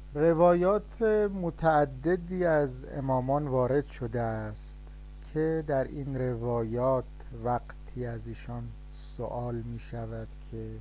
روایات متعددی از امامان وارد شده است که در این روایات وقتی از ایشان سوال می شود که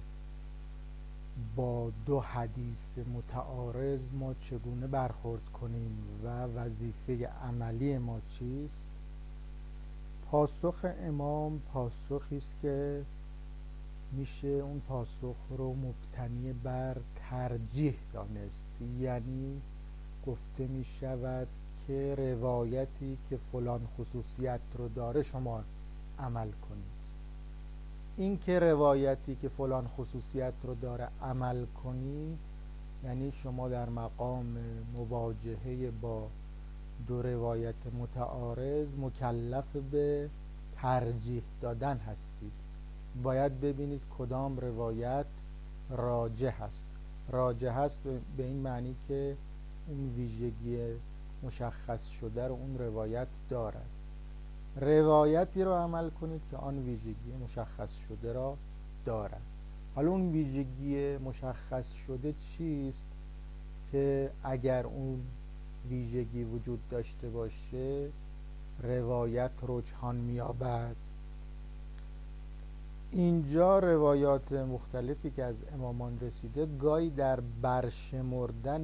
با دو حدیث متعارض ما چگونه برخورد کنیم و وظیفه عملی ما چیست، پاسخ امام پاسخی است که میشه اون پاسخ رو مبتنی بر ترجیح دانست. یعنی گفته می شود که روایتی که فلان خصوصیت رو داره شما عمل کنید. این که روایتی که فلان خصوصیت رو داره عمل کنید یعنی شما در مقام مواجهه با دو روایت متعارض مکلف به ترجیح دادن هستید. باید ببینید کدام روایت راجح است. راجح است به این معنی که اون ویژگی مشخص شده رو اون روایت دارد. روایتی رو عمل کنید که آن ویژگی مشخص شده را دارد. حالا اون ویژگی مشخص شده چیست که اگر اون ویژگی وجود داشته باشه روایت رجحان می‌یابد؟ اینجا روایات مختلفی که از امامان رسیده گاهی در برشمردن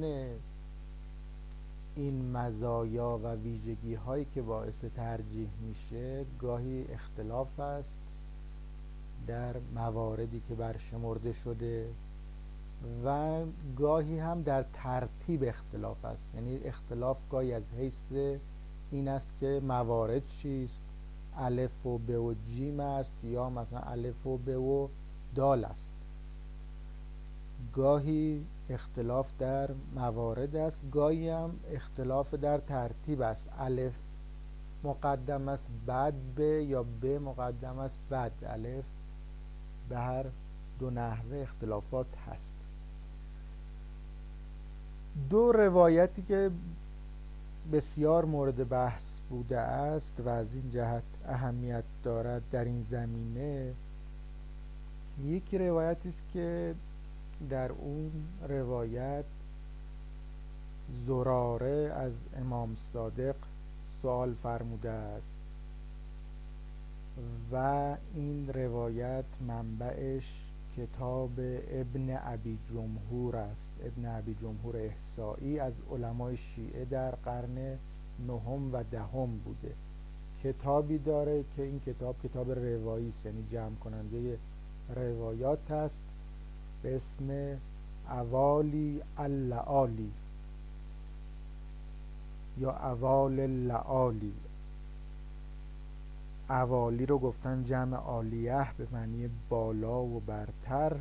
این مزایا و ویژگی هایی که باعث ترجیح میشه گاهی اختلاف است در مواردی که برشمرده شده و گاهی هم در ترتیب اختلاف است. یعنی اختلاف گاهی از حیث این است که موارد چیست، الف و ب و جیم است یا مثلا الف و ب و دال است. گاهی اختلاف در موارد است، گاهی هم اختلاف در ترتیب است. الف مقدم است بعد ب یا ب مقدم است بعد الف. به هر دو نحوه اختلافات هست. دو روایتی که بسیار مورد بحث بوده است و از این جهت اهمیت دارد در این زمینه، یکی روایتی است که در اون روایت زراره از امام صادق سوال فرموده است و این روایت منبعش کتاب ابن ابی جمهور است. ابن ابی جمهور احصایی از علمای شیعه در قرن نهم و دهم بوده. کتابی داره که این کتاب روایی است، یعنی جمع کننده روایات است، به اسم اوالی اللعالی یا اوال اللعالی. اوالی رو گفتن جمع عالیه به معنی بالا و برتر،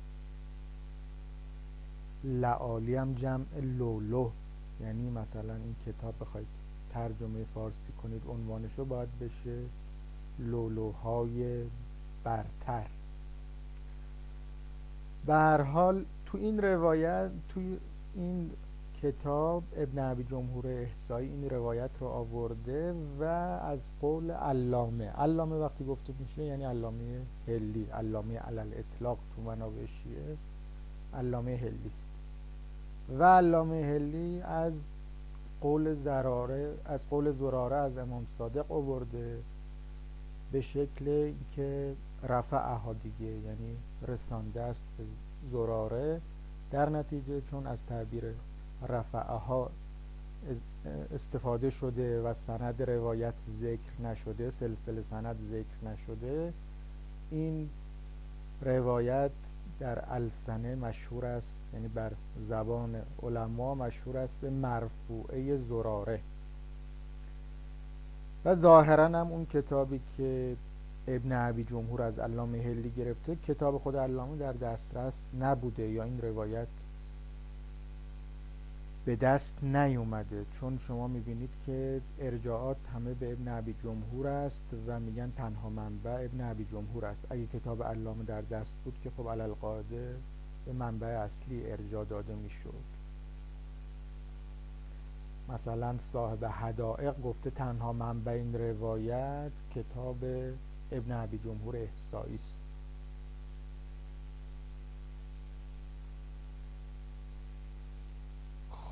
لعالی هم جمع لولو. یعنی مثلا این کتاب بخواید ترجمه فارسی کنید عنوانشو باید بشه لولوهای برتر. به هر حال تو این روایت، تو این کتاب ابن ابی جمهور احصایی این روایت رو آورده و از قول علامه وقتی گفته میشه یعنی علامه هلی، علامه علل اطلاق تو منابع شیعه علامه هلی است. و علامه هلی از قول زراره از امام صادق آورده به شکل که رفعها دیگه، یعنی رسانده است به زراره. در نتیجه چون از تعبیر رفعها استفاده شده و سند روایت ذکر نشده، سلسله سند ذکر نشده، این روایت در السنه مشهور است، یعنی بر زبان علما مشهور است به مرفوعه زراره. و ظاهرا هم اون کتابی که ابن ابی جمهور از علامه هلی گرفته کتاب خود علامه در دسترس نبوده یا این روایت به دست نیومده، چون شما میبینید که ارجاعات همه به ابن ابی جمهور است و میگن تنها منبع ابن ابی جمهور است. اگه کتاب علامه در دست بود که خب علالقاعده به منبع اصلی ارجاع داده میشد. مثلا صاحب حدائق گفته تنها منبع این روایت کتاب ابن ابی جمهور احصایی است.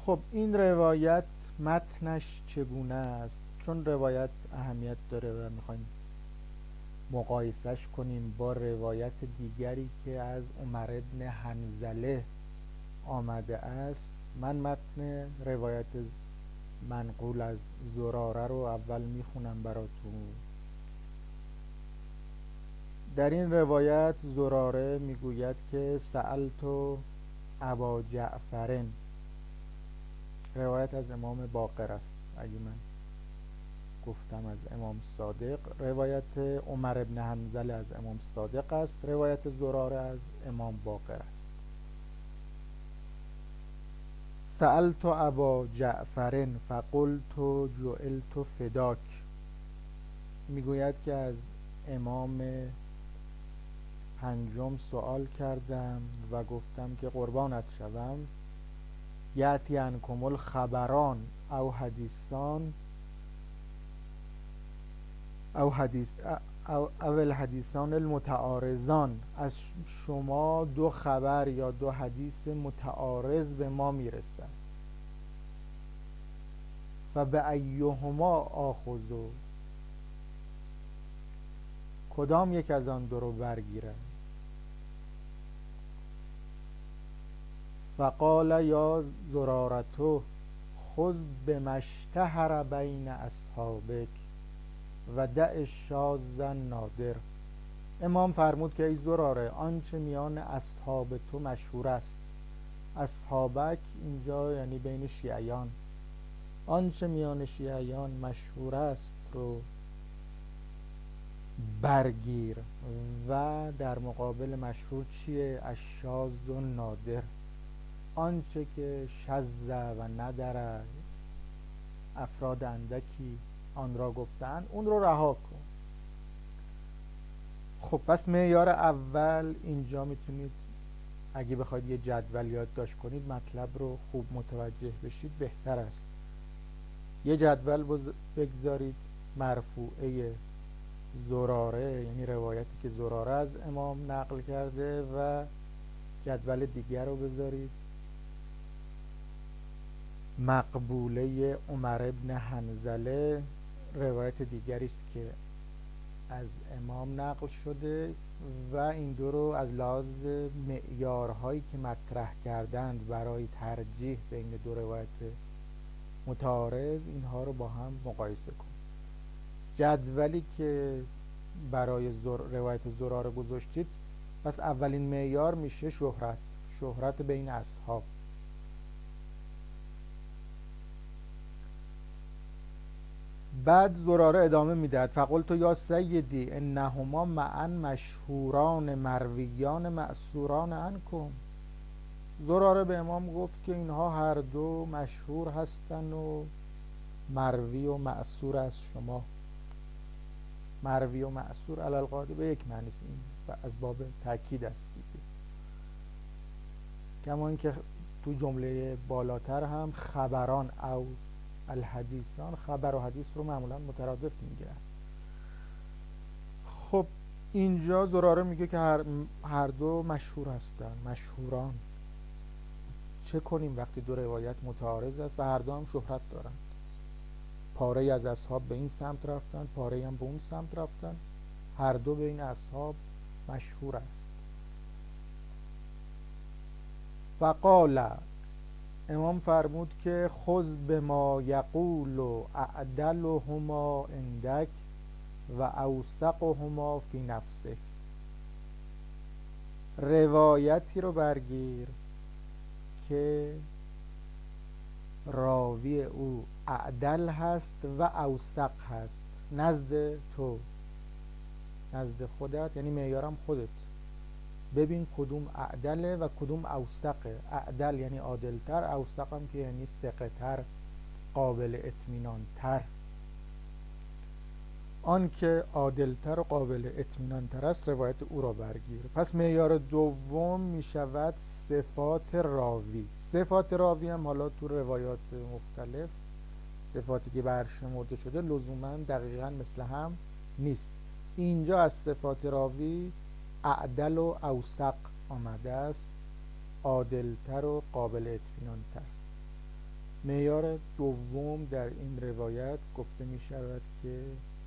خب این روایت متنش چگونه است؟ چون روایت اهمیت داره و میخوایم مقایسش کنیم با روایت دیگری که از عمر بن حنظله آمده است. من متن روایت منقول از زراره رو اول میخونم براتون. در این روایت زراره میگوید که سألت ابا جعفر، روایت از امام باقر است، اگه من گفتم از امام صادق. روایت عمر بن حنظله از امام صادق است، روایت زراره از امام باقر است. سألت ابا جعفر فقلت جعلت فداک، میگوید که از امام پنجم سوال کردم و گفتم که قربانت شوم. یأتی عنکم الخبران او حدیثان او الحدیثان المتعارضان، از شما دو خبر یا دو حدیث متعارض به ما میرسد. فبأیهما آخذ، کدام یک از آن دو رو برگیرم؟ فقال یا زرارة خذ بما اشتهر بین اصحابک و دع الشاذ النادر. امام فرمود که ای زراره، آنچه میان اصحاب تو مشهور است، اصحابک اینجا یعنی بین شیعیان، آنچه میان شیعیان مشهور است رو برگیر و در مقابل مشهور چیه؟ الشاذ و نادر، آنچه که شذ و ندر افراد اندکی آن را گفتن اون رو رها کن. خب پس معیار اول اینجا میتونید اگه بخواید یه جدول یادداشت کنید مطلب رو خوب متوجه بشید بهتر است. یه جدول بگذارید مرفوعه زراره، یعنی روایتی که زراره از امام نقل کرده، و جدول دیگر رو بذارید مقبوله عمر بن حنظله، روایت دیگری است که از امام نقل شده، و این دو رو از لحاظ معیارهایی که مطرح کردند برای ترجیح بین دو روایت متعارض، اینها رو با هم مقایسه کن. جدولی که برای روایت زراره گذاشتید، پس اولین معیار میشه شهرت بین اصحاب. بعد زراره ادامه میدهد فقلت یا سیدی انهما معا مشهوران مرویان معصوران عنکم. زراره به امام گفت که اینها هر دو مشهور هستن و مروی و معصور از شما. مروی و معصور علی القاعده به یک معنی است، این از باب تاکید است دیگه. کما اینکه تو جمله بالاتر هم خبران او الحدیثان، خبر و حدیث رو معمولا مترادف میگیرن. خب اینجا زراره میگه که هر دو مشهور هستن، مشهوران. چه کنیم وقتی دو روایت متعارض است و هر دو هم شهرت دارند؟ پاره از اصحاب به این سمت رفتن، پاره هم به اون سمت رفتن، هر دو بین اصحاب مشهور است. فقال، امام فرمود که خذ بما یقول اعدلهما عندک و اوثقهما فی نفسک، روایتی رو برگیر که راوی او اعدل هست و اوثق هست نزد تو، نزد خودت، یعنی معیارم خودت. ببین کدوم اعدله و کدوم اوثقه. اعدل یعنی عادلتر، اوثق هم که یعنی ثقه تر، قابل اطمینان تر. آن که عادلتر و قابل اطمینان تر است روایت او را برگیر. پس معیار دوم می شود صفات راوی. صفات راوی هم حالا تو روایات مختلف صفاتی که برشمرده شده لزوما دقیقا مثل هم نیست. اینجا از صفات راوی اعدل و اوثق آمده است، عادلتر و قابل اطمینان تر. معیار دوم در این روایت گفته می شود که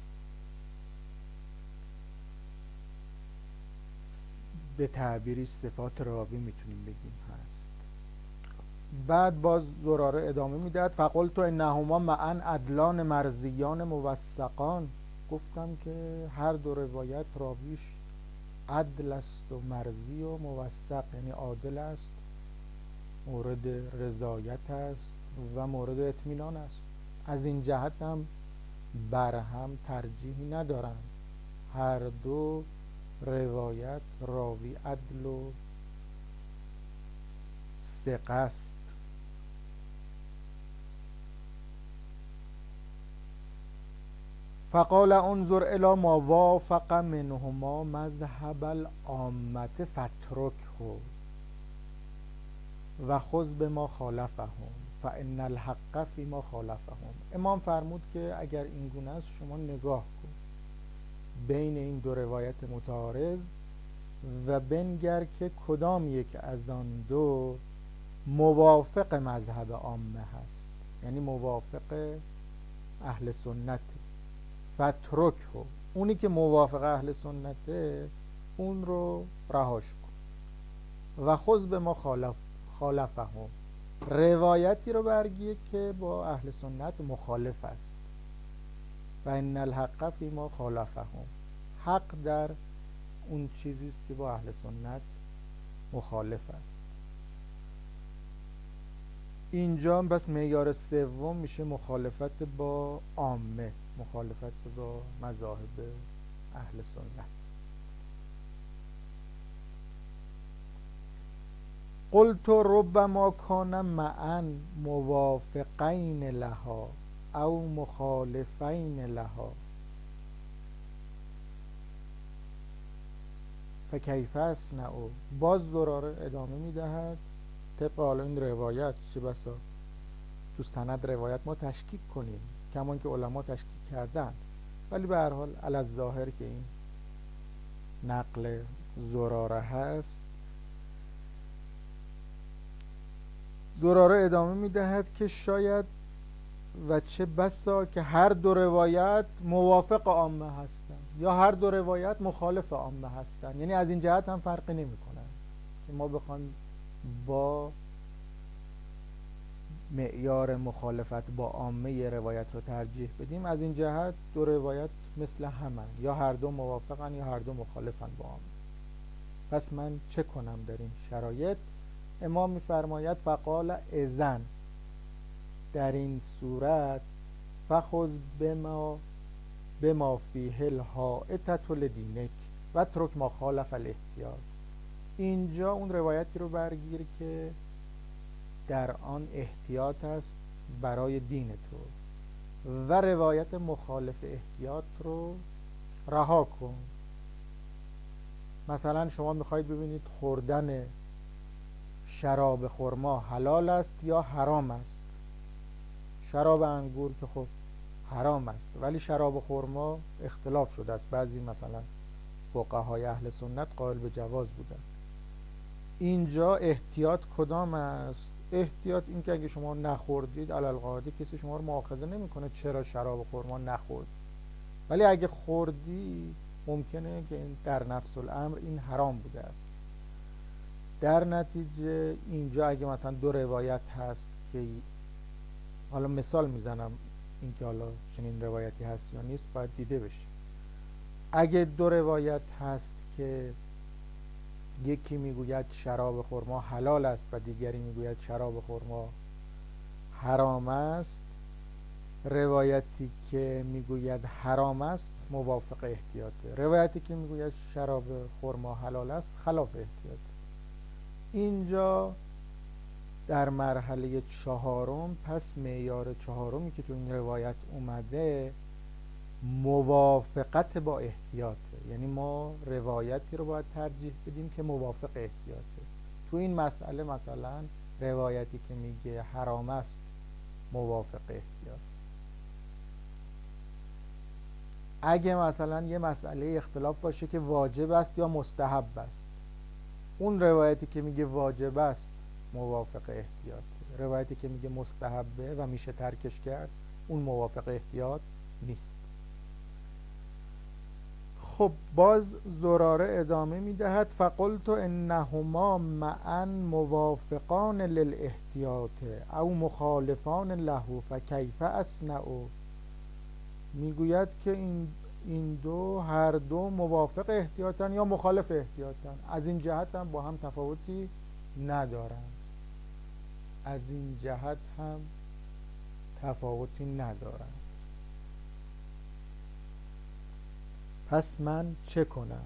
به تعبیری صفات راوی میتونیم بگیم هست. بعد باز زراره ادامه میدهد فقلت انهما معا عدلان مرضیان موثقان. گفتم که هر دو روایت راویش عدل است و مرضی و موثق، یعنی عادل است، مورد رضایت است و مورد اطمینان است. از این جهت هم بر هم ترجیحی ندارند. هر دو روایت راوی عدل و ثقه است. فقال انظر الی ما وافق منهما مذهب العامة فاترکه و خذ بما خالفهم فان الحق فیما خالفهم. امام فرمود که اگر این گونه است شما نگاه کن بین این دو روایت متعارض و بنگر که کدام یک از آن دو موافق مذهب عامه هست، یعنی موافق اهل سنت. فترکه، اونی که موافق اهل سنته اون رو رهاش کن. و خذ به ما خالفهم، روایتی رو برگیر که با اهل سنت مخالف است. و ان الحق فی ما خالفهم، حق در اون چیزی است که با اهل سنت مخالف است. اینجا بس معیار سوم میشه مخالفت با عامه، مخالفت با مذاهب اهل سنت. قلت ربما کان معا موافقین لها او مخالفین لها فکیف اصنع. باز زراره ادامه میدهد طبق حالا این روایت، چه بسا تو سند روایت ما تشکیک کنیم کمان که علما تشکیک کردن، ولی به هر حال علی الظاهر که این نقل زراره هست. زراره ادامه میدهد که شاید و چه بسا که هر دو روایت موافق عامه هستند یا هر دو روایت مخالف عامه هستند، یعنی از این جهت هم فرقی نمی کنند که ما بخوایم با معیار مخالفت با عامه ی روایت رو ترجیح بدیم. از این جهت دو روایت مثل همن، یا هر دو موافقن یا هر دو مخالفن با عامه. پس من چه کنم در این شرایط؟ امام می‌فرماید فقال اذن، در این صورت فخذ بما فیه الحائطة لدینک و اترک ما خالف الاحتیاط. اینجا اون روایتی رو برگیر که در آن احتیاط است برای دین تو و روایت مخالف احتیاط رو رها کن. مثلا شما میخواید ببینید خوردن شراب خرما حلال است یا حرام است. شراب انگور که خب حرام است، ولی شراب خرما اختلاف شده است. بعضی مثلا فقهای اهل سنت قائل به جواز بودند. اینجا احتیاط کدام است؟ احتیاط این که اگه شما نخوردید علالقاعده کسی شما رو مؤاخذه نمیکنه چرا شراب خرما نخورد، ولی اگه خوردی ممکنه که در نفس الامر این حرام بوده است. در نتیجه اینجا اگه مثلا دو روایت هست که حالا مثال میزنم، این که حالا چنین روایتی هست یا نیست باید دیده بشه. اگه دو روایت هست که یکی میگوید شراب خرما حلال است و دیگری میگوید شراب خرما حرام است، روایتی که میگوید حرام است موافق احتیاطه، روایتی که میگوید شراب خرما حلال است خلاف احتیاطه. اینجا در مرحله چهارم، پس معیار چهارمی که تو این روایت اومده موافقت با احتیاطه، یعنی ما روایتی رو باید ترجیح بدیم که موافق احتیاطه. تو این مسئله مثلا روایتی که میگه حرام است موافق احتیاط. اگه مثلا یه مسئله اختلاف باشه که واجب است یا مستحب است، اون روایتی که میگه واجب است موافق احتیاط. روایتی که میگه مستحبه و میشه ترکش کرد، اون موافق احتیاط نیست. خب باز زراره ادامه میدهد فقلت انهما معا موافقان للاحتیاط او مخالفان له فکیف اصنع. میگوید که این دو هر دو موافق احتیاطن یا مخالف احتیاطن، از این جهت هم با هم تفاوتی ندارن، از این جهت هم تفاوتی ندارن. پس من چه کنم؟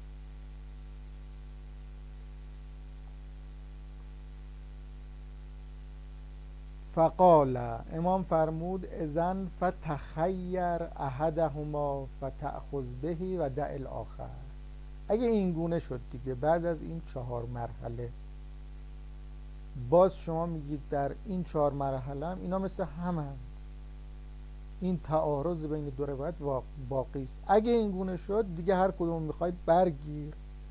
فقال، امام فرمود اذن فتخیر احدهما فتأخذ بهی و دع الاخر. اگه این گونه شد دیگه، بعد از این 4 مرحله باز شما میگید در این 4 مرحله هم اینا مثل همند، این تعارض بین دو روایت باقی است. اگه این گونه شد دیگه هر کدوم میخواید برگیر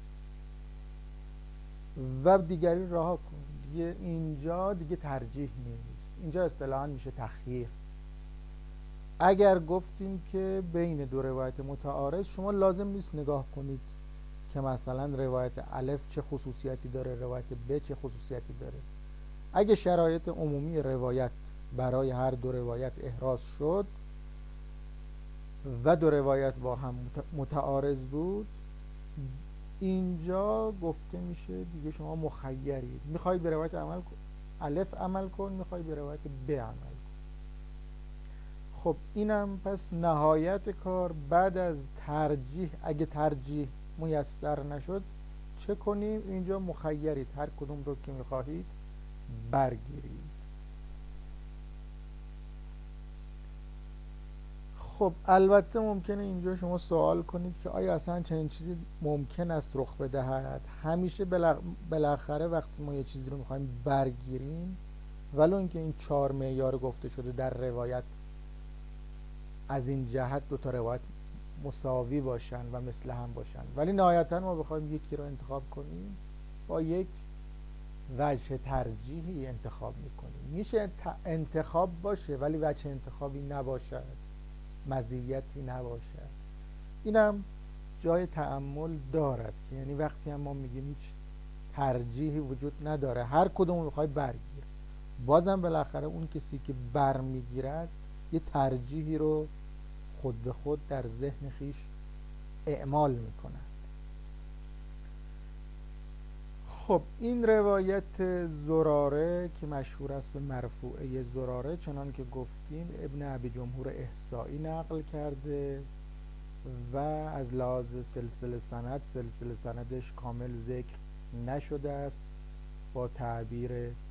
و دیگری رها کن دیگه. اینجا دیگه ترجیح نیست، اینجا اصطلاحاً میشه تخییر. اگر گفتیم که بین دو روایت متعارض، شما لازم نیست نگاه کنید که مثلا روایت الف چه خصوصیتی داره، روایت ب چه خصوصیتی داره. اگه شرایط عمومی روایت برای هر دو روایت احراز شد و دو روایت با هم متعارض بود، اینجا گفته میشه دیگه شما مخیرید، میخوای به روایت الف عمل کن، میخوای به روایت ب عمل کن. خب اینم پس نهایت کار. بعد از ترجیح، اگه ترجیح میسر نشد چه کنیم؟ اینجا مخیرید، هر کدوم رو که میخواهید برگیرید. خب البته ممکنه اینجا شما سوال کنید که آیا اصلا چنین چیزی ممکن است رخ بدهد؟ همیشه بالاخره وقتی ما یه چیزی رو میخوایم برگیریم، ولو اینکه این 4 معیار گفته شده در روایت از این جهت دو تا روایت مساوی باشن و مثل هم باشن، ولی نهایتا ما بخوایم یکی رو انتخاب کنیم، با یک وجه ترجیحی انتخاب میکنیم. میشه انتخاب باشه ولی وجه انتخابی نباشد، مزیتی نباشد. اینم جای تأمل دارد که یعنی وقتی هم ما میگیم هیچ ترجیحی وجود نداره، هر کدوم رو بخوای برگیر، بازم بالاخره اون کسی که برمیگیرد یه ترجیحی رو خود به خود در ذهن خیش اعمال میکند. خب این روایت زراره که مشهور است به مرفوعه زراره، چنان که گفتیم ابن ابی جمهور احصایی نقل کرده و از لحاظ سلسله سندش کامل ذکر نشده است، با تعبیر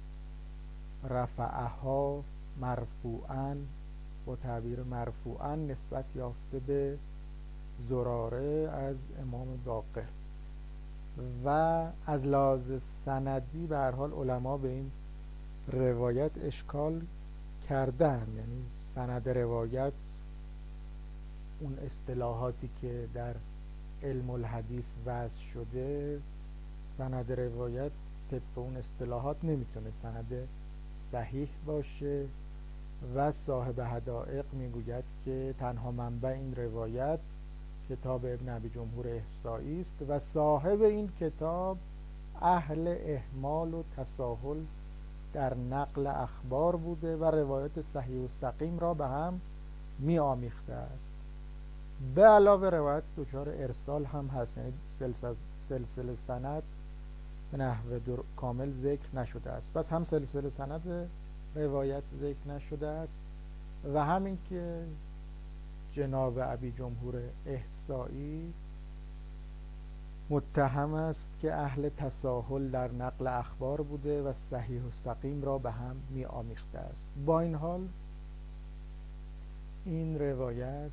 رفعها مرفوعاً، با تعبیر مرفوعاً نسبت یافته به زراره از امام باقر. و از لحاظ سندی به هر حال علما به این روایت اشکال کردن، یعنی سند روایت اون اصطلاحاتی که در علم الحدیث وضع شده، سند روایت طبق اون اصطلاحات نمیتونه سند صحیح باشه و صاحب حدائق میگوید که تنها منبع این روایت کتاب ابن ابی جمهور احصایی است و صاحب این کتاب اهل اهمال و تساهل در نقل اخبار بوده و روایت صحیح و سقیم را به هم می آمیخته است. به علاوه روایت دچار ارسال هم هست، یعنی سلسله سند به نحو کامل ذکر نشده است. پس هم سلسله سند روایت ذکر نشده است و همین که جناب ابی جمهور احصایی متهم است که اهل تساهل در نقل اخبار بوده و صحیح و سقیم را به هم می آمیخته است. با این حال این روایت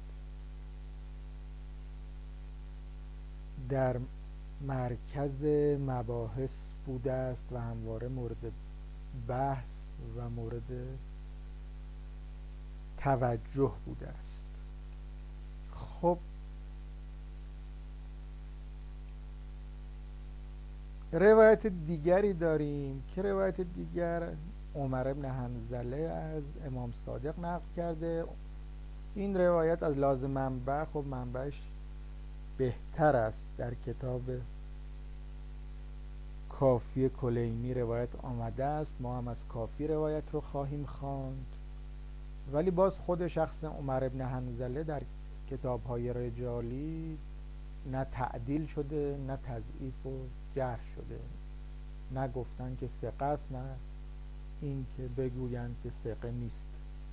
در مرکز مباحث بوده است و همواره مورد بحث و مورد توجه بوده است. خب روایت دیگری داریم که روایت دیگر عمر بن حنظله از امام صادق نقل کرده. این روایت از لحاظ منبع خب منبعش بهتر است. در کتاب کافی کلینی روایت آمده است، ما هم از کافی روایت رو خواهیم خواند. ولی باز خود شخص عمر بن حنظله در کتاب‌های رجالی نه تعدیل شده نه تضعیف و جرح شده، نه گفتن که ثقه است نه این که بگویند که ثقه نیست.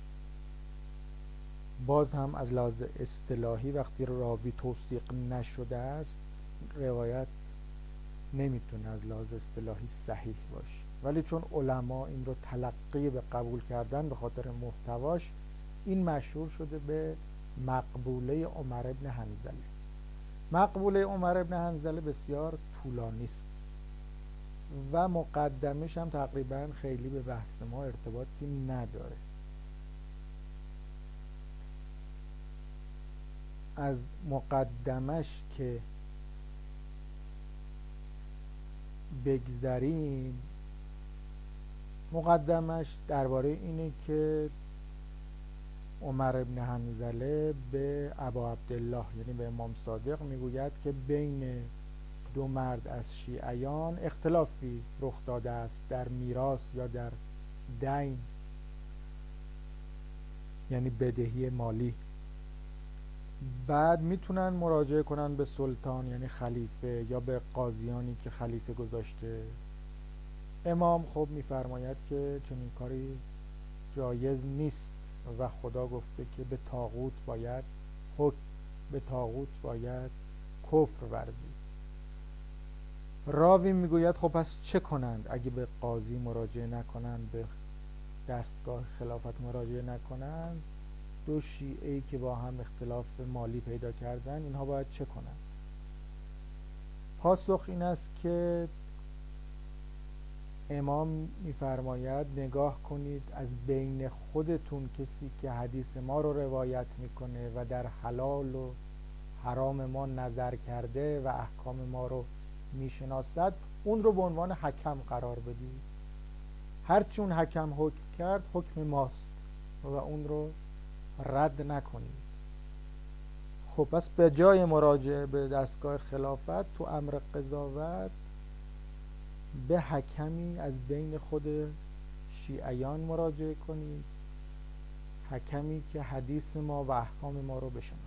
باز هم از لحاظ اصطلاحی وقتی راوی توثیق نشده است روایت نمیتونه از لحاظ اصطلاحی صحیح باشه، ولی چون علما این رو تلقی به قبول کردن به خاطر محتواش، این مشهور شده به مقبوله عمر بن حنظله. مقبوله عمر بن حنظله بسیار طولانی است و مقدمش هم تقریبا خیلی به بحث ما ارتباطی نداره. از مقدمش که بگذریم، مقدمش درباره اینه که عمر بن حنظله به ابا عبدالله یعنی به امام صادق میگوید که بین دو مرد از شیعیان اختلافی رخ داده است در میراث یا در دین، یعنی بدهی مالی. بعد میتونن مراجعه کنن به سلطان یعنی خلیفه یا به قاضیانی که خلیفه گذاشته. امام خب میفرماید که چنین کاری جایز نیست و خدا گفته که به طاغوت باید کفر ورزید. راوی میگوید خب پس چه کنند اگه به قاضی مراجعه نکنند، به دستگاه خلافت مراجعه نکنند؟ دو شیعه‌ای که با هم اختلاف مالی پیدا کردن، اینها باید چه کنند؟ پاسخ این است که امام میفرماید نگاه کنید از بین خودتون کسی که حدیث ما رو روایت میکنه و در حلال و حرام ما نظر کرده و احکام ما رو میشناسد، اون رو به عنوان حکم قرار بدید. هرچی اون حکم حکم کرد حکم ماست و اون رو رد نکنید. خب پس به جای مراجعه به دستگاه خلافت تو امر قضاوت به حکمی از بین خود شیعیان مراجعه کنید، حکمی که حدیث ما و احکام ما رو بشناسد.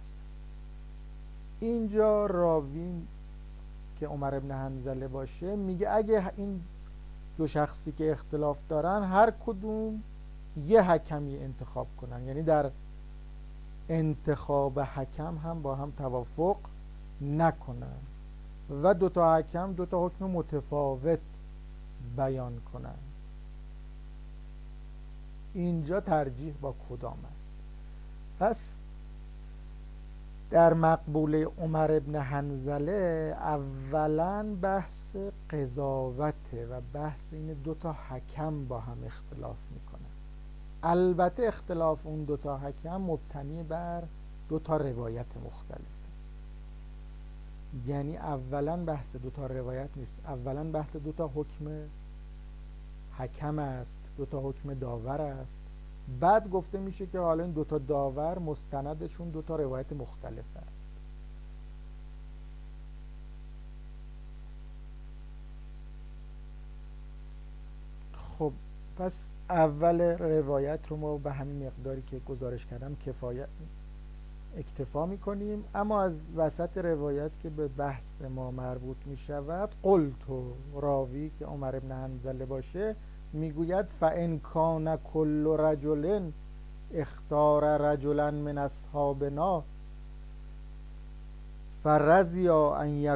اینجا راوی که عمر بن حنظله باشه میگه اگه این دو شخصی که اختلاف دارن هر کدوم یه حکمی انتخاب کنن، یعنی در انتخاب حکم هم با هم توافق نکنن و دوتا حکم دوتا حکم متفاوت بیان کنن، اینجا ترجیح با کدام است؟ پس در مقبوله عمر بن حنظله اولا بحث قضاوته و بحث این دوتا حکم با هم اختلاف میکنن. البته اختلاف اون دوتا حکم مبتنی بر دوتا روایت مختلفه، یعنی اولا بحث دوتا روایت نیست، اولا بحث دوتا حکم حکم است، دوتا حکم داور است. بعد گفته میشه که حالا این دوتا داور مستندشون دوتا روایت مختلف است. خب پس اول روایت رو ما به همین مقداری که گزارش کردم اکتفا میکنیم، اما از وسط روایت که به بحث ما مربوط میشود، قلت و راوی که عمر بن حنظله باشه میگوید فَإِنْ كَانَ كُلُّ رَجُلٍ اختار رجلا من اصحابنا فرضیا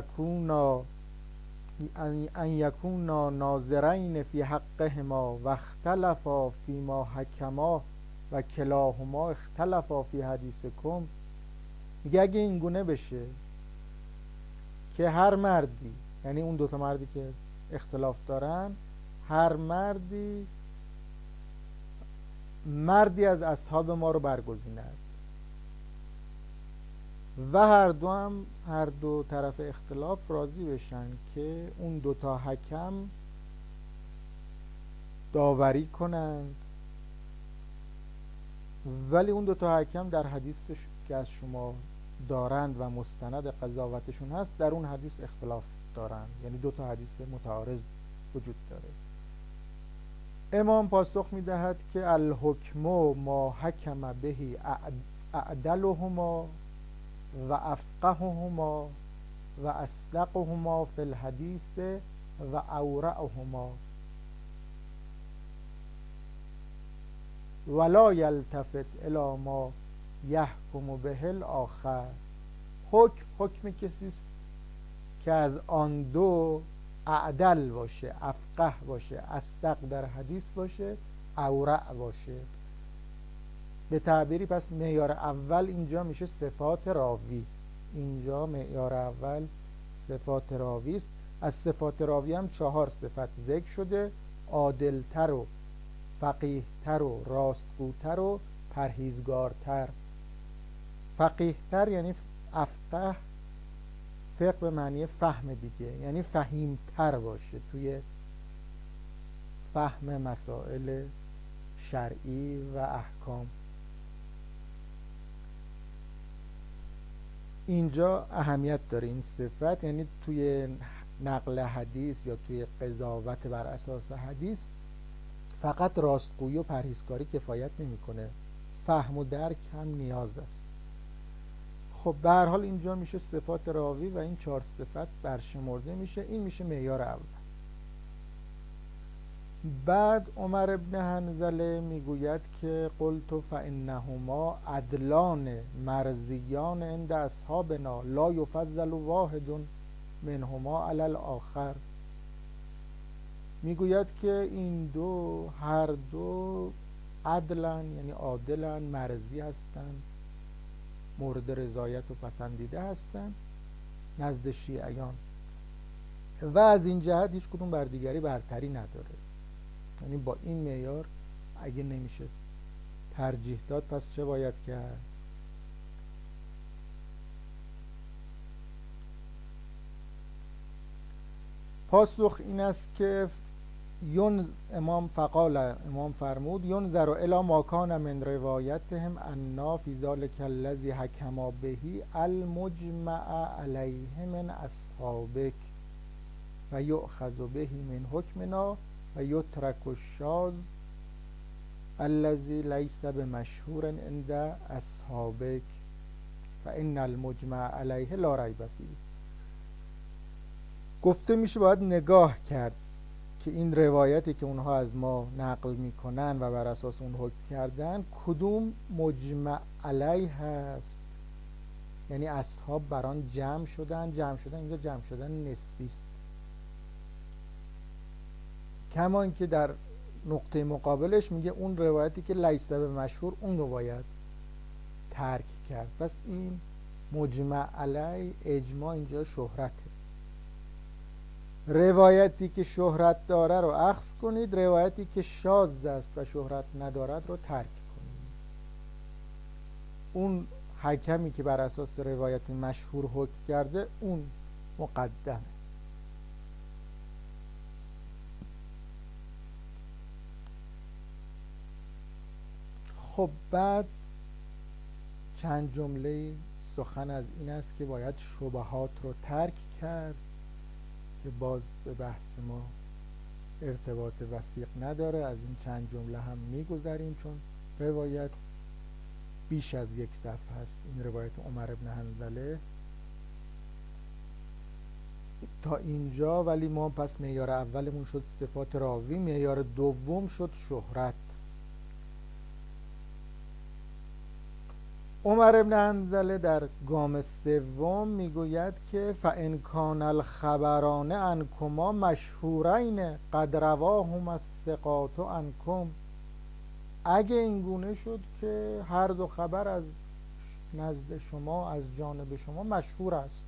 ان یکونا ناظرین فی حقهما و اختلفا فیما حکما و کلاهما اختلفا فی حدیثکم. میگه اگه این گونه بشه که هر مردی، یعنی اون دوتا مردی که اختلاف دارن، هر مردی از اصحاب ما رو برگزیند و هر دو طرف اختلاف راضی بشن که اون دوتا حکم داوری کنند، ولی اون دوتا حکم در حدیث که از شما دارند و مستند قضاوتشون هست در اون حدیث اختلاف دارند، یعنی دوتا حدیث متعارض وجود داره. امام پاسخ میدهد که الحکم ما حکم بهی اعدلهما و افقههما و اصدقهما فی الحدیث و اورعهما ولا یلتفت الی ما یحکم به الاخر. حکم کسی است که از آن دو اعدل باشه، افقه باشه، اصدق در حدیث باشه، اورع باشه. به تعبیری پس معیار اول اینجا میشه صفات راوی. اینجا معیار اول صفات راوی است. از صفات راوی هم 4 صفت ذکر شده: عادلتر و فقیهتر و راستگوتر و پرهیزگارتر. فقیهتر یعنی افقه، فقه به معنی فهم دیگه، یعنی فهیمتر باشه توی فهم مسائل شرعی و احکام. اینجا اهمیت داره این صفت، یعنی توی نقل حدیث یا توی قضاوت بر اساس حدیث فقط راستگویی و پرهیزکاری کفایت نمیکنه، فهم و درک هم نیاز است. خب به هر حال اینجا میشه صفات راوی و این 4 صفت برشمرده میشه. این میشه معیار اول. بعد عمر ابن حنظله میگوید که قلت فانهما عدلان مرضیان عند اصحابنا لا یفضل واحد منهما علی الاخر. میگوید که این دو هر دو عدلن، یعنی عادلن، مرضی هستند، مورد رضایت و پسندیده هستند نزد شیعیان و از این جهت هیچ کدوم بر دیگری برتری نداره. یعنی با این معیار اگه نمیشه ترجیح داد پس چه باید کرد؟ پاسخ این است که امام فرمود ینظر الی ما کان من روایتهم انا فی ذلک الذی حکما بهی المجمع علیه من اصحابک و یؤخذ به من حکمنا و یترک الشاذ الذی لیس بمشهور عند اصحابک فان المجمع علیه لا ریب فیه. گفته میشه باید نگاه کرد که این روایتی که اونها از ما نقل میکنن و بر اساس اون حکم کردن کدوم مجمع علیه هست، یعنی اصحاب بران جمع شدن اینجا جمع شدن نسبی است، کما اینکه در نقطه مقابلش میگه اون روایتی که لیس به مشهور اون رو باید ترک کرد. پس این مجمع علی اجماع اینجا شهرته. روایتی که شهرت داره رو اخذ کنید، روایتی که شاذ است و شهرت ندارد رو ترک کنید. اون حکمی که بر اساس روایت مشهور حکم کرده اون مقدمه. خب بعد چند جمله سخن از این است که باید شبهات رو ترک کرد که باز به بحث ما ارتباط وثیق نداره. از این چند جمله هم میگذریم چون روایت بیش از 1 صفحه است. این روایت عمر ابن حنظله تا اینجا، ولی ما پس معیار اولمون شد صفات راوی، معیار دوم شد شهرت. عمر ابن حنظله در گام سوم میگوید که فان کان الخبران عنکما مشهورین قد رواهما الثقات عنکم. اگه این گونه شد که هر دو خبر از نزد شما، از جانب شما مشهور است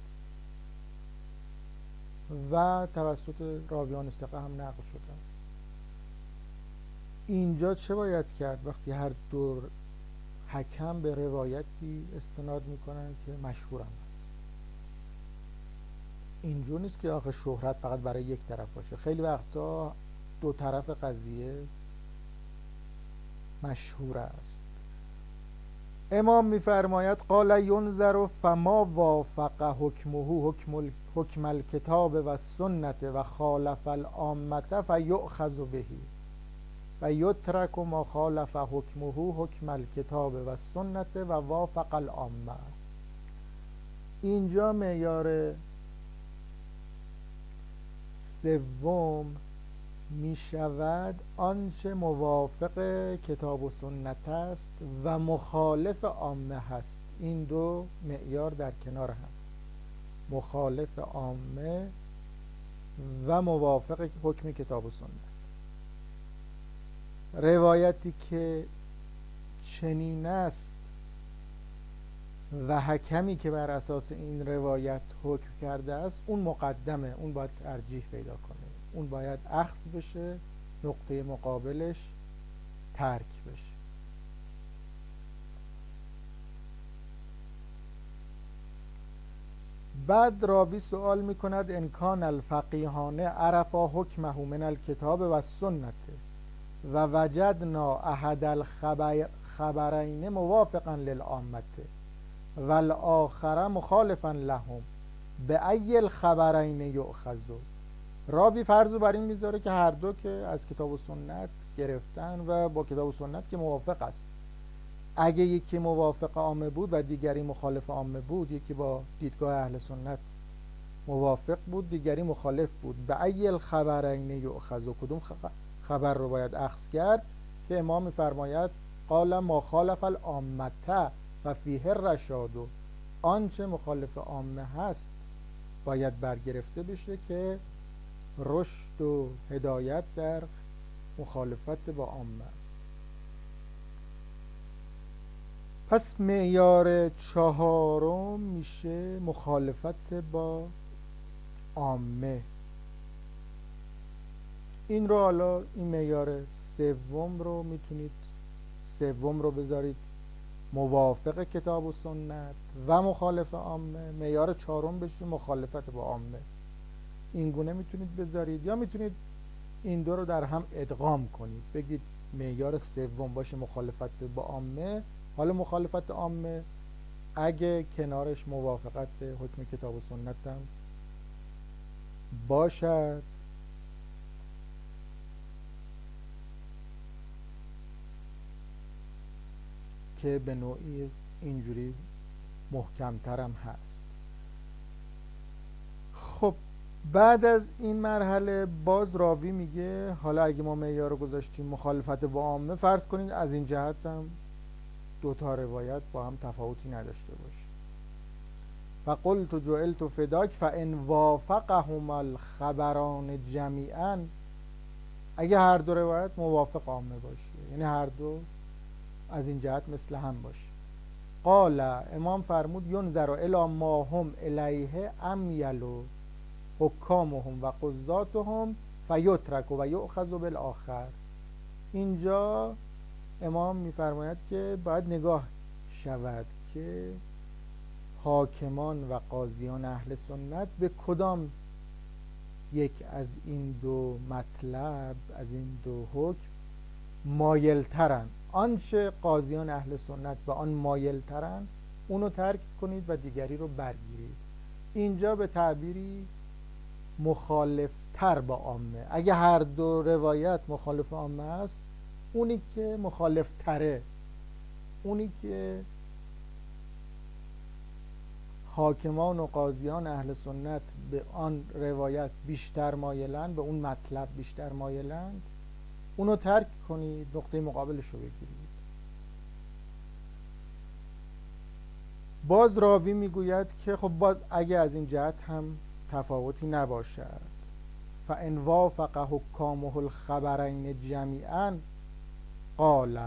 و توسط راویان ثقه هم نقل شده است، اینجا چه باید کرد؟ وقتی هر دو حکم به روایتی استناد میکنن که مشهورم هست. اینجور نیست که آخه شهرت فقط برای یک طرف باشه، خیلی وقتا دو طرف قضیه مشهور است. امام میفرماید قال ینظر فما وافق حکمه حکم الکتاب و سنت و خالف العامه فیؤخذ به و یترک ما خالف حکمه حکم الکتاب و سنت و وافق العامه. اینجا معیار سوم می شود آنچه موافق کتاب و سنت است و مخالف عامه هست. این دو معیار در کنار هم، مخالف عامه و موافق حکم کتاب و سنت. روایتی که چنین است و حکمی که بر اساس این روایت حکم کرده است، اون مقدمه، اون باید ترجیح پیدا کنه، اون باید اخذ بشه، نقطه مقابلش ترک بشه. بعد راوی سوال میکند ان کان الفقیهان عرفا حکمه من الکتاب و السنت و وجدنا احد الخبرین موافقا للعامه و الاخر مخالفا لهم به ای الخبرین یؤخذ. راوی فرضو بر این میذاره که هر دو که از کتاب و سنت گرفتن و با کتاب و سنت که موافق است. اگه یکی موافق عامه بود و دیگری مخالف عامه بود، یکی با دیدگاه اهل سنت موافق بود دیگری مخالف بود، به ای الخبرین یؤخذ، کدوم خبر رو باید اخذ کرد؟ که امام میفرماید قال ما خالف العامه و فیه الرشاد، آنچه مخالف عامه هست باید برگرفته بشه که رشد و هدایت در مخالفت با عامه است. پس معیار چهارم میشه مخالفت با عامه. این رو حالا این معیار سوم رو میتونید سوم رو بذارید موافق کتاب و سنت و مخالف عامه، معیار چهارم بشه مخالفت با عامه. این گونه میتونید بذارید، یا میتونید این دو رو در هم ادغام کنید، بگید معیار سوم باشه مخالفت با عامه. حالا مخالفت عامه اگه کنارش موافقت حکم کتاب و سنت هم باشد که به نوعی اینجوری محکمترم هست. خب بعد از این مرحله باز راوی میگه حالا اگه ما معیار رو گذاشتیم مخالفت با عامه، فرض کنید از این جهت هم دوتا روایت با هم تفاوتی نداشته باشه. فقلت جعلت فداک فان وافقهما الخبران جمیعا، اگه هر دو روایت موافق عامه باشه، یعنی هر دو از این جهت مثل هم باشه. قال، امام فرمود ینظر الی ما هم الیه امیل حکامهم و قضاتهم فیترک و یؤخذ بالآخر. اینجا امام میفرماید که باید نگاه شود که حاکمان و قاضیان اهل سنت به کدام یک از این دو مطلب، از این دو حکم مایل ترن. آنچه قاضیان اهل سنت به آن مایل ترن اونو ترک کنید و دیگری رو برگیرید. اینجا به تعبیری مخالف تر با عامه، اگه هر دو روایت مخالف عامه است، اونی که مخالف تره، اونی که حاکمان و قاضیان اهل سنت به آن روایت بیشتر مایلند، به اون مطلب بیشتر مایلند، اونو ترک کنید، نقطه مقابلش رو بگیرید. باز راوی میگوید که خب باز اگه از این جهت هم تفاوتی نباشد، فان وافق حکامه الخبرین جمیعا قال،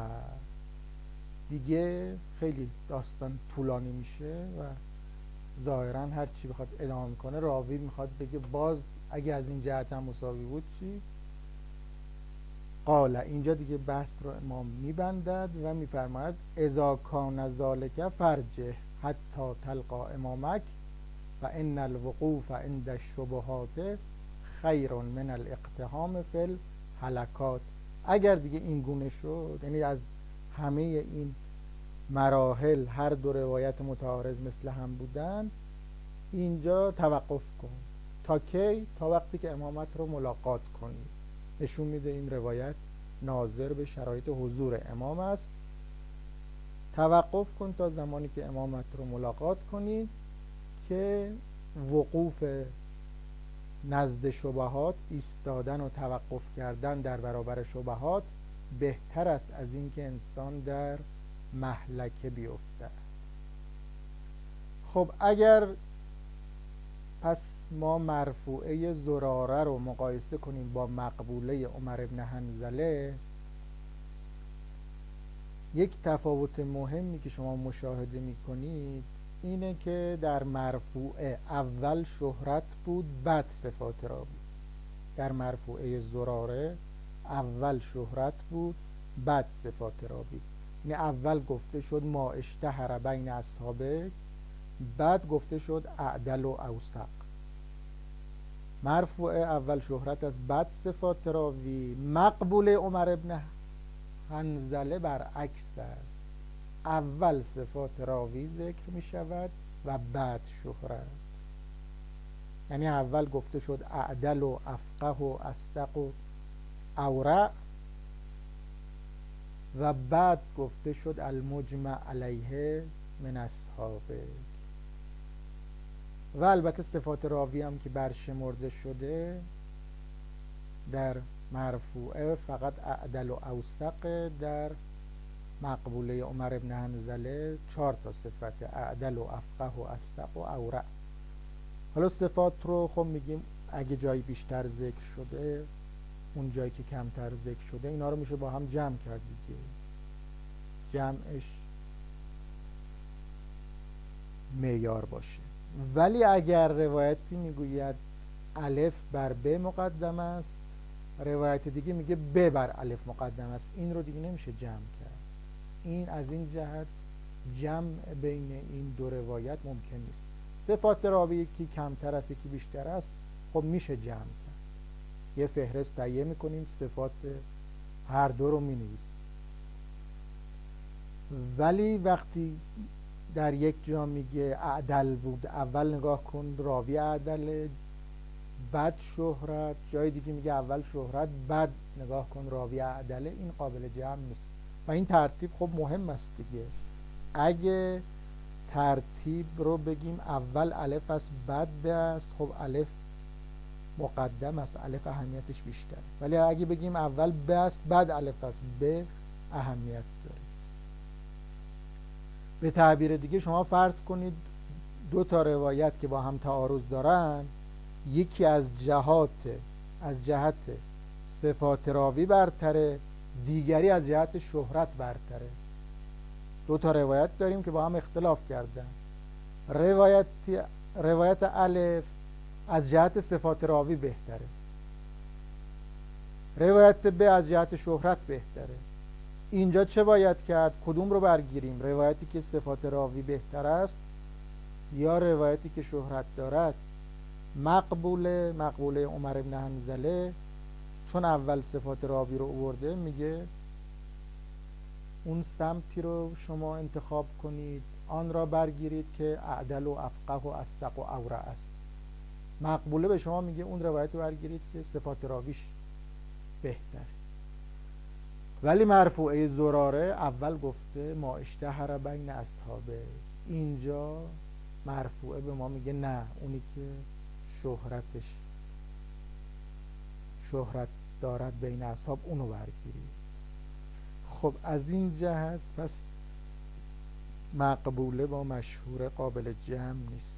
دیگه خیلی داستان طولانی میشه و ظاهرا هر چی بخواد ادامه کنه راوی میخواد بگه باز اگه از این جهت هم مساوی بود چی؟ قال، اینجا دیگه بحث رو امام میبندد و میفرماید اذا کان ذلک فرجه حتی تلقا امامک و ان الوقوف عند الشبهات خیر من الاقتحام فی الهلکات. اگر دیگه این گونه شد، یعنی از همه این مراحل هر دو روایت متعارض مثل هم بودن، اینجا توقف کن. تا کی؟ تا وقتی که امامت رو ملاقات کنی. نشون میده این روایت ناظر به شرایط حضور امام است. توقف کن تا زمانی که امامت رو ملاقات کنی که وقوف نزد شبهات، ایستادن و توقف کردن در برابر شبهات بهتر است از اینکه انسان در مهلکه بیفتد. خب اگر پس ما مرفوعه زراره رو مقایسه کنیم با مقبوله عمر بن حنظله، یک تفاوت مهمی که شما مشاهده می‌کنید اینه که در مرفوعه اول شهرت بود بعد صفات راوی. در مرفوعه زراره اول شهرت بود بعد صفات راوی. یعنی اول گفته شد ما اشتهر بین اصحابه، بعد گفته شد اعدل و اوثق. مرفوعه اول شهرت است بعد صفات راوی. مقبوله عمر بن حنظله برعکس است، اول صفات راوی ذکر می شود و بعد شهرت. یعنی اول گفته شد اعدل و افقه و اصدق و اورع و بعد گفته شد المجمع علیه من اصحابه. و البته صفات راوی هم که برشمرده شده در مرفوعه فقط اعدل و اوثق، در مقبوله عمر بن حنظله 4 تا صفت: اعدل و افقه و اصدق و اورع. حالا صفات رو خب میگیم اگه جایی بیشتر ذکر شده، اون جایی که کمتر ذکر شده، اینا رو میشه با هم جمع کرد دیگه. جمعش معیار باشه. ولی اگر روایتی میگوید الف بر ب مقدم است، روایت دیگه میگه ب بر الف مقدم است، این رو دیگه نمیشه جمع کرد. این از این جهت جمع بین این دو روایت ممکن نیست. صفات راوی یکی کمتر است یکی بیشتر است، خب میشه جمع کرد. یه فهرست تهیه میکنیم، صفات هر دو رو مینویسیم. ولی وقتی در یک جا میگه اعدل بود، اول نگاه کن راوی اعدل بعد شهرت، جای دیگه میگه اول شهرت بعد نگاه کن راوی اعدله، این قابل جمع نیست. و این ترتیب خب مهم است دیگه. اگه ترتیب رو بگیم اول الف است بعد ب است، خب الف مقدم است، الف اهمیتش بیشتر. ولی اگه بگیم اول ب است بعد الف است، ب اهمیت داره. به تعبیر دیگه شما فرض کنید دو تا روایت که با هم تعارض دارن، یکی از جهت صفات راوی برتره، دیگری از جهت شهرت برتره. دو تا روایت داریم که با هم اختلاف کردن. روایت الف از جهت صفات راوی بهتره، روایت ب از جهت شهرت بهتره. اینجا چه باید کرد؟ کدوم رو برگیریم؟ روایتی که صفات راوی بهتر است یا روایتی که شهرت دارد؟ مقبوله عمر بن حنظله چون اول صفات راوی رو آورده، میگه اون سمتی رو شما انتخاب کنید، آن را برگیرید که اعدل و افقه و اصدق و اورع است. مقبوله به شما میگه اون روایت رو برگیرید که صفات راویش بهتر. ولی مرفوعه زراره اول گفته ما اشتهر بین اصحابه، اینجا مرفوعه به ما میگه نه، اونی که شهرت دارد بین اصحاب اونو برگیرید. خب از این جهت پس مقبوله با مشهور قابل جمع نیست.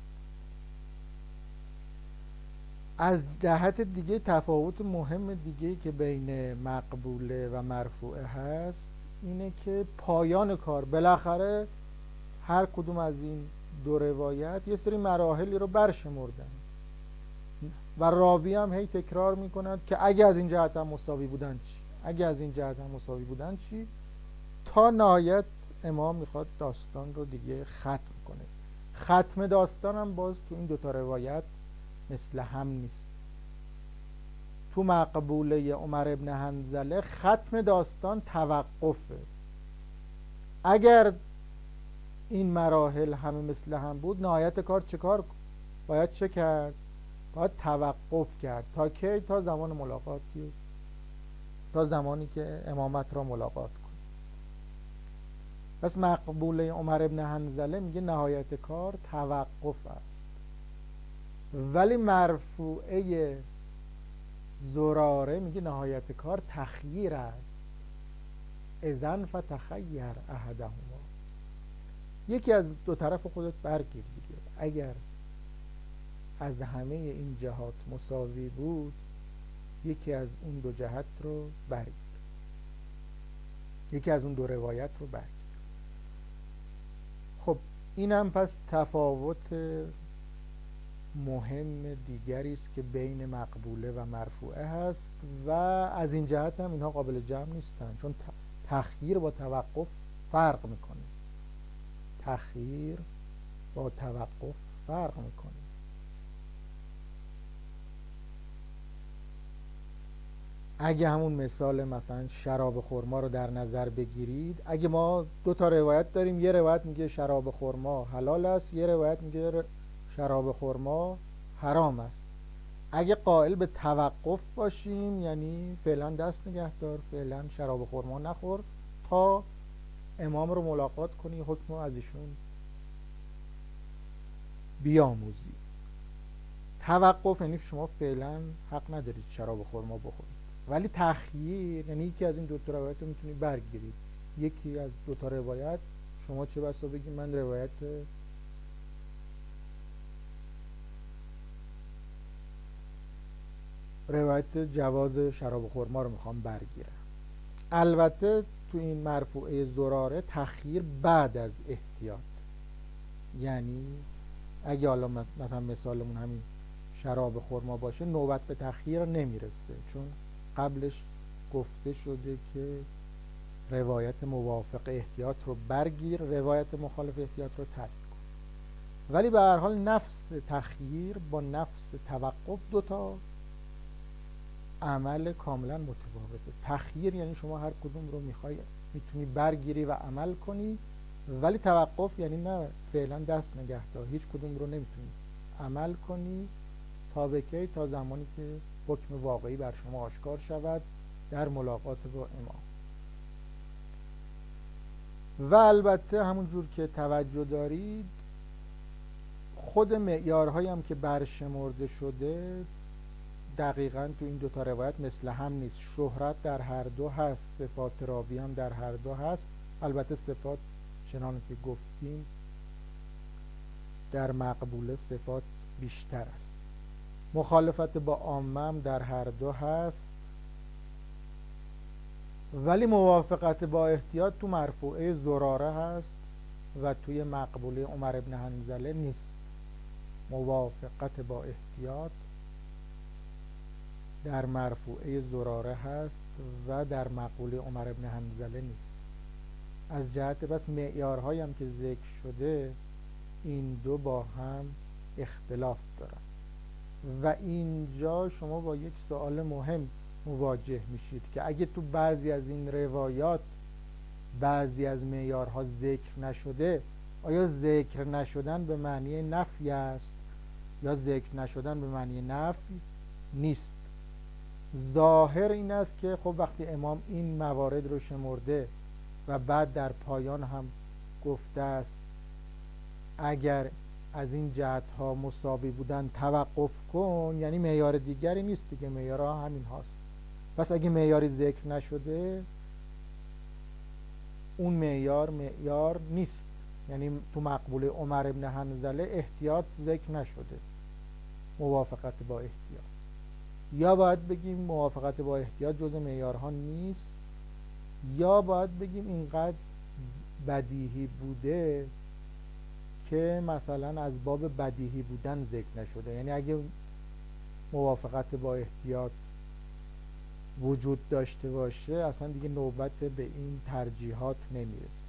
از جهت دیگه تفاوت مهم دیگه که بین مقبوله و مرفوعه هست اینه که پایان کار، بالاخره هر کدوم از این دو روایت یه سری مراحلی رو برشمردن و راوی هم هی تکرار میکند که اگه از این جهت هم مساوی بودن چی؟ اگه از این جهت هم مساوی بودن چی؟ تا نهایت امام میخواد داستان رو دیگه ختم کنه. ختم داستان هم باز تو این دوتا روایت مثل هم نیست. تو مقبوله عمر ابن حنظله ختم داستان توقفه. اگر این مراحل همه مثل هم بود، نهایت کار چه کار باید چه کرد؟ باید توقف کرد. تا کی؟ تا زمان ملاقاتی، تا زمانی که امامت را ملاقات کن. پس مقبوله عمر ابن حنظله میگه نهایت کار توقف است، ولی مرفوعه زراره میگه نهایت کار تخییر است. اذن فتخیر احدهما. یکی از دو طرف خودت برگیر دیگه. اگر از همه این جهات مساوی بود، یکی از اون دو جهت رو برگیر، یکی از اون دو روایت رو برگیر. خب اینم پس تفاوت مهم دیگری است که بین مقبوله و مرفوعه هست و از این جهت هم اینها قابل جمع نیستن، چون تخییر با توقف فرق میکنه. تخییر با توقف فرق میکنه. اگه همون مثال مثلا شراب خرما رو در نظر بگیرید، اگه ما دو تا روایت داریم، یه روایت میگه شراب خرما حلال است، یه روایت میگه شراب خرما حرام است. اگه قائل به توقف باشیم، یعنی فعلا دست نگهدار، فعلا شراب خرما نخور تا امام رو ملاقات کنی، حکم رو از ایشون بیاموزی. توقف یعنی شما فعلا حق ندارید شراب خرما بخورید. ولی تخییر یعنی یکی از این دو تا روایت رو میتونید برگیرید. یکی از دو تا روایت شما چه بسا بگید من روایت جواز شراب خرما رو میخوام برگیرم. البته تو این مرفوعه زراره تخییر بعد از احتیاط، یعنی اگه حالا مثلا مثالمون همین شراب خرما باشه، نوبت به تخییر نمیرسه، چون قبلش گفته شده که روایت موافق احتیاط رو برگیر، روایت مخالف احتیاط رو ترک کن. ولی به هر حال نفس تخییر با نفس توقف دوتا عمل کاملا متفاوته. تخییر یعنی شما هر کدوم رو میتونی برگیری و عمل کنی، ولی توقف یعنی نه، فعلا دست نگهدار، هیچ کدوم رو نمیتونی عمل کنی تا به کی؟ تا زمانی که حکم واقعی بر شما آشکار شود در ملاقات با امام. و البته همون جور که توجه دارید، خود معیارهایی هم که برشمرده شده دقیقاً تو این دوتا روایت مثل هم نیست. شهرت در هر دو هست، صفات راوی هم در هر دو هست. البته صفات چنان که گفتیم در مقبوله صفات بیشتر است. مخالفت با عامه هم در هر دو هست، ولی موافقت با احتیاط تو مرفوعه زراره هست و توی مقبوله عمر ابن حنظله نیست. موافقت با احتیاط در مرفوعه زراره هست و در مقبوله عمر ابن حنظله نیست. از جهت بس معیارهایی هم که ذکر شده این دو با هم اختلاف دارن و اینجا شما با یک سوال مهم مواجه میشید که اگه تو بعضی از این روایات بعضی از معیارها ذکر نشده، آیا ذکر نشدن به معنی نفی است یا ذکر نشدن به معنی نفی نیست؟ ظاهر این است که خب وقتی امام این موارد رو شمرده و بعد در پایان هم گفته است اگر از این جهت ها مساوی بودن توقف کن، یعنی معیار دیگری نیست دیگه، معیارها همین هاست. پس اگه معیاری ذکر نشده اون معیار نیست. یعنی تو مقبوله عمر ابن حنظله احتیاط ذکر نشده، موافقت با احتیاط. یا باید بگیم موافقت با احتیاط جز معیارها نیست، یا باید بگیم اینقدر بدیهی بوده که مثلا از باب بدیهی بودن ذکر نشده. یعنی اگه موافقت با احتیاط وجود داشته باشه اصلا دیگه نوبت به این ترجیحات نمیرسه.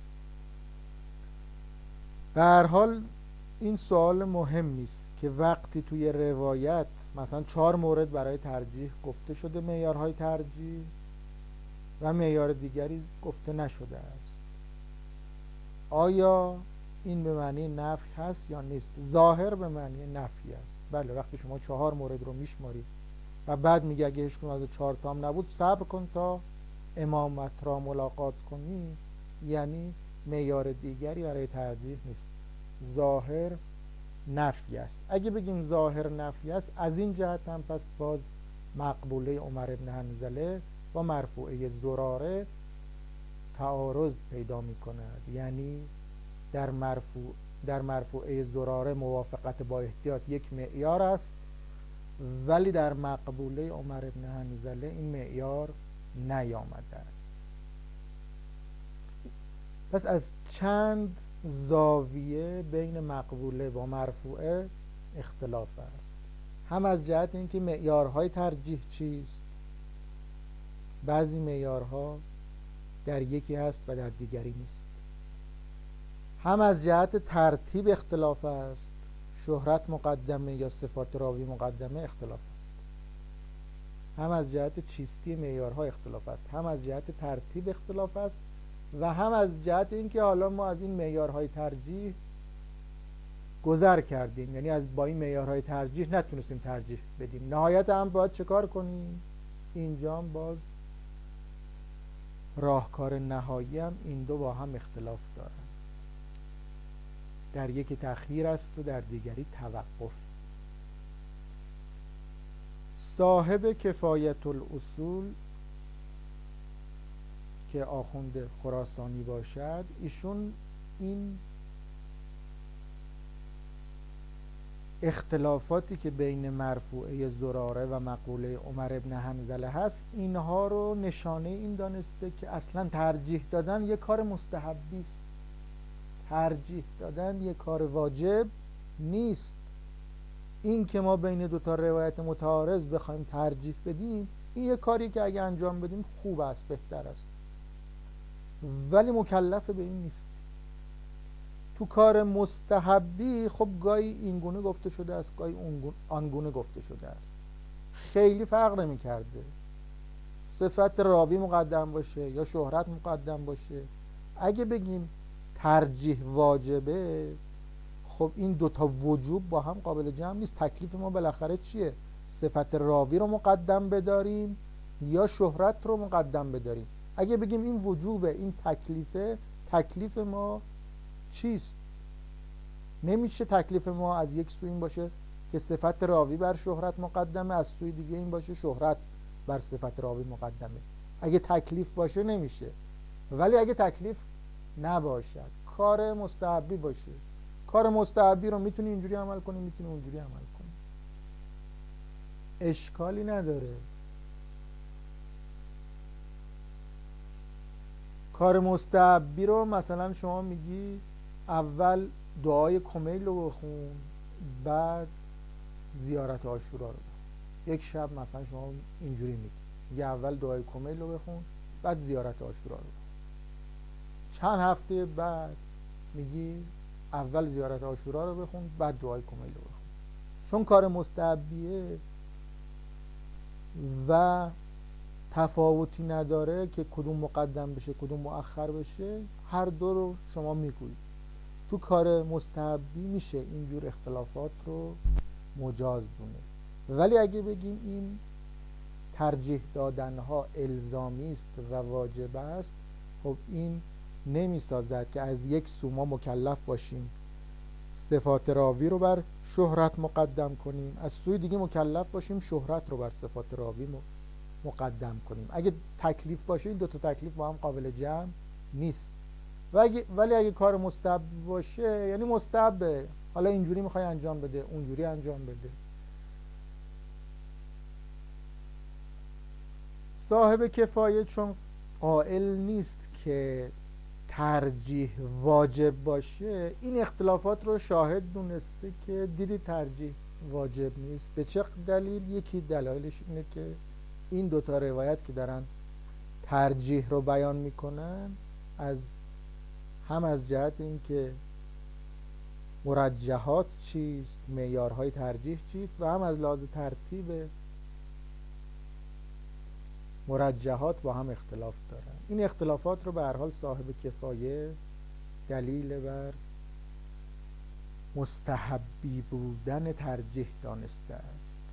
به هر حال این سوال مهمی است که وقتی توی روایت مثلا 4 مورد برای ترجیح گفته شده، معیارهای ترجیح، و معیار دیگری گفته نشده است، آیا این به معنی نفی هست یا نیست؟ ظاهر به معنی نفی است. بله، وقتی شما 4 مورد رو میشمارید و بعد میگه اگه هیچ کدوم از 4 تام نبود صبر کن تا امامت را ملاقات کنی، یعنی معیار دیگری برای ترجیح نیست، ظاهر نفی است. اگه بگیم ظاهر نفی است، از این جهت هم پس باز مقبوله عمر ابن حنظله با مرفوعه زراره تعارض پیدا می کند. یعنی در مرفوعه زراره موافقت با احتیاط یک معیار است، ولی در مقبوله عمر ابن حنظله این معیار نیامده است. پس از چند زاویه بین مقبوله با مرفوعه اختلاف است. هم از جهت اینکه معیارهای ترجیح چیست، بعضی معیارها در یکی هست و در دیگری نیست. هم از جهت ترتیب اختلاف است، شهرت مقدمه یا صفات راوی مقدمه اختلاف است. هم از جهت چیستی معیارها اختلاف است، هم از جهت ترتیب اختلاف است، و هم از جهت اینکه حالا ما از این معیارهای ترجیح گذر کردیم، یعنی با این معیارهای ترجیح نتونستیم ترجیح بدیم. نهایت هم باید چه کار کنیم؟ اینجا هم باز راهکار نهایی هم این دو با هم اختلاف دارن، در یکی تأخیر است و در دیگری توقف. صاحب کفایت الاصول که آخوند خراسانی باشد، ایشون این اختلافاتی که بین مرفوعه زراره و مقوله عمر ابن حنظله هست، اینها رو نشانه این دانسته که اصلا ترجیح دادن یک کار مستحبی است، ترجیح دادن یک کار واجب نیست. این که ما بین دوتا روایت متعارض بخوایم ترجیح بدیم، این یک کاری که اگه انجام بدیم خوب است، بهتر است، ولی مکلف به این نیست. تو کار مستحبی خب گاهی اینگونه گفته شده است، گاهی آنگونه گفته شده است، خیلی فرق نمی کرده صفت راوی مقدم باشه یا شهرت مقدم باشه. اگه بگیم ترجیح واجبه، خب این دوتا وجوب با هم قابل جمع نیست. تکلیف ما بالاخره چیه؟ صفت راوی رو مقدم بداریم یا شهرت رو مقدم بداریم؟ اگه بگیم این وجوبه، این تکلیفه، تکلیف ما چیست؟ نمیشه تکلیف ما از یک سو این باشه که صفت راوی بر شهرت مقدمه، از سوی دیگه این باشه شهرت بر صفت راوی مقدمه. اگه تکلیف باشه نمیشه. ولی اگه تکلیف نباشد، کار مستحبی باشه، کار مستحبی رو میتونی اینجوری عمل کنی، میتونی اونجوری عمل کنی، اشکالی نداره. کار مستحبی رو مثلا شما میگی اول دعای کمیل رو بخون، بعد زیارت عاشورا رو بخون. یک شب مثلا شما اینجوری میگی اول دعای کمیل رو بخون، بعد زیارت عاشورا رو بخون. چند هفته بعد میگی اول زیارت عاشورا رو بخون، بعد دعای کمیل رو بخون. چون کار مستحبیه و تفاوتی نداره که کدوم مقدم بشه کدوم مؤخر بشه، هر دو رو شما میگویید. تو کار مستحبی میشه اینجور اختلافات رو مجاز دونست. ولی اگه بگیم این ترجیح دادنها الزامی است و واجب است، خب این نمیسازد که از یک سو ما مکلف باشیم صفات راوی رو بر شهرت مقدم کنیم، از سوی دیگه مکلف باشیم شهرت رو بر صفات راوی مقدم کنیم. اگه تکلیف باشه این دو تا تکلیف با هم قابل جمع نیست. ولی اگه کار مستحب باشه، یعنی مستحبه، حالا اینجوری میخوای انجام بده، اونجوری انجام بده. صاحب کفایه چون قائل نیست که ترجیح واجب باشه، این اختلافات رو شاهد دونسته که دیدی ترجیح واجب نیست. به چه دلیل؟ یکی دلایلش اینه که این دوتا روایت که دارن ترجیح رو بیان میکنن، هم از جهت اینکه مرجحات چیست، معیارهای ترجیح چیست، و هم از لحاظ ترتیب مرجحات با هم اختلاف دارن. این اختلافات رو به هر حال صاحب کفایه دلیل بر مستحبی بودن ترجیح دانسته است.